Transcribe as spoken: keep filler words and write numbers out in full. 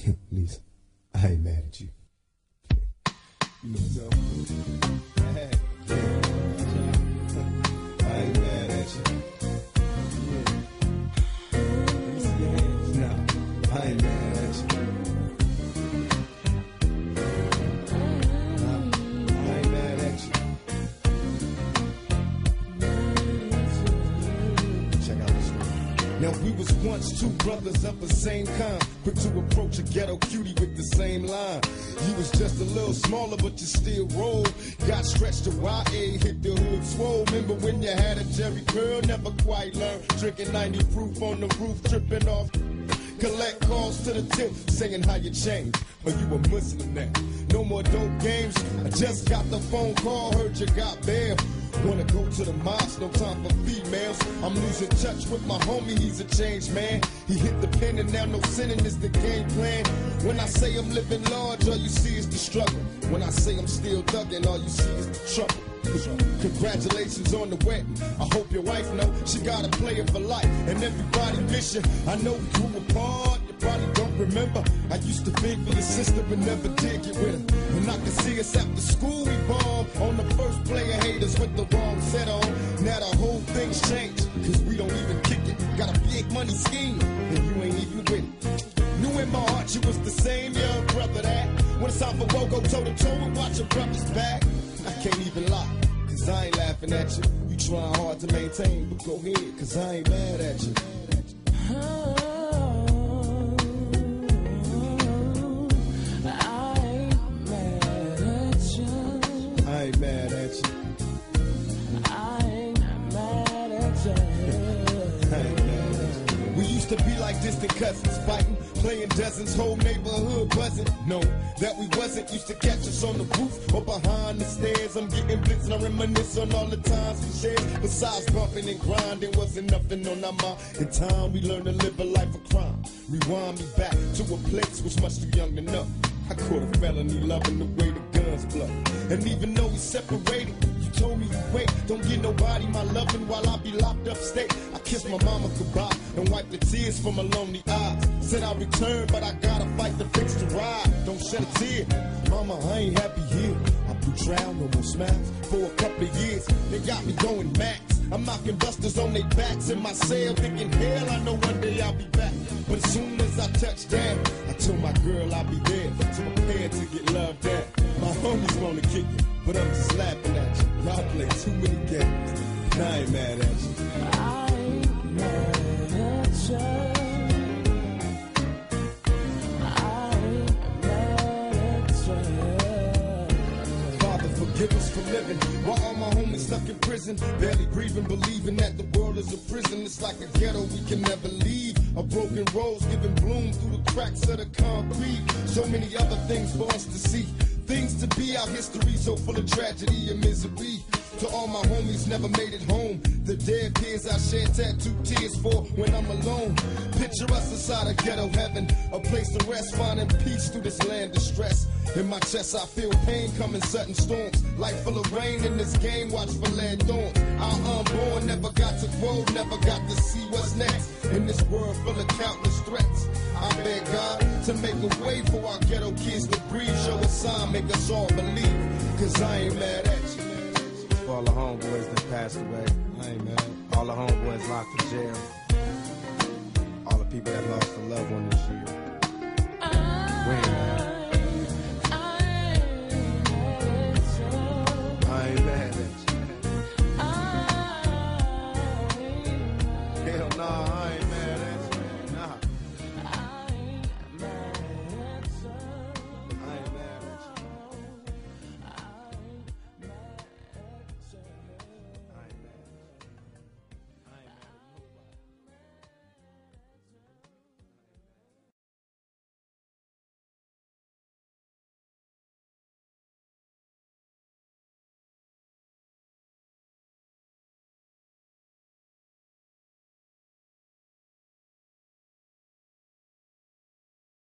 Lisa, I ain't mad at you. You know so? Hey, yeah. I ain't mad at you. Yeah. No, I ain't mad at you. No, I ain't mad at you. Check out this one. Now we was once two brothers of the same kind, quick to approach a ghetto cutie with the same line. You was just a little smaller, but you still roll. Got stretched to Y A, hit the hood swole. Remember when you had a Jerry curl? Never quite learned. Drinking ninety proof on the roof, tripping off. Collect calls to the tip, saying how you changed. Or you a Muslim now. No more dope games. I just got the phone call, heard you got bail. Wanna go to the mosque, no time for females. I'm losing touch with my homie, he's a changed man. He hit the pen and now no sinning is the game plan. When I say I'm living large, all you see is the struggle. When I say I'm still thugging, all you see is the trouble. Congratulations on the wedding. I hope your wife know she got a player for life. And everybody miss you. I know we grew apart. You probably don't remember. I used to beg for your sister but never did get with her. And I can see us after school we bombed on the first player haters with the wrong set on. Now the whole thing's changed, cause we don't even kick it. Got a big money scheme and you ain't even with it. Knew in my heart you was the same young brother that when it's time for woe, go toe to toe and watch your brother's back. I can't even lie, cause I ain't laughing at you. You trying hard to maintain, but go ahead, cause I ain't mad at you. Oh, I ain't mad at you. I ain't mad at you. I ain't mad at you. I ain't mad at you. We used to be like distant cousins, fighting, playing dozens, whole neighborhood buzzing. No, that we wasn't. Used to catch us on the roof or behind the stairs. I'm getting blitzed and I reminisce on all the times we shared. Besides bumping and grinding, wasn't nothing on our mind. In time, we learned to live a life of crime. Rewind me back to a place was much too young to know. I caught a felony loving the way the guns blow. And even though we separated, you told me to wait. Don't give nobody my loving while I be locked up state. I kissed my mama goodbye and wiped the tears from my lonely eyes. Said I'll return, but I gotta fight to fix the ride. Don't shed a tear, mama, I ain't happy here. I blew trial, no more smiles for a couple of years. They got me going max. I'm knocking busters on their backs in my cell, thinking hell, I know one day I'll be back. But as soon as I touch down, I told my girl I'll be there to prepare to get loved at. My homies wanna kick it, but I'm just laughing at you. Y'all play too many games, and I ain't mad at you. I ain't mad at you. Forgive us for living while all my homies stuck in prison, barely breathing, believing that the world is a prison. It's like a ghetto we can never leave. A broken rose giving bloom through the cracks of the concrete. So many other things for us to see, things to be. Our history so full of tragedy and misery. To all my homies never made it home, the dead peers I shed tattooed tears for when I'm alone. Picture us inside a ghetto heaven, a place to rest, finding peace through this land of stress. In my chest I feel pain coming sudden storms, life full of rain in this game, watch for lead thorns. Our unborn never got to grow, never got to see what's next. In this world full of countless threats, I beg God to make a way for our ghetto kids to breathe. Show a sign, make us all believe, cause I ain't mad at you. For all the homeboys that passed away, I ain't mad. all the homeboys locked in jail, all the people that lost a loved one this year, we ain't mad.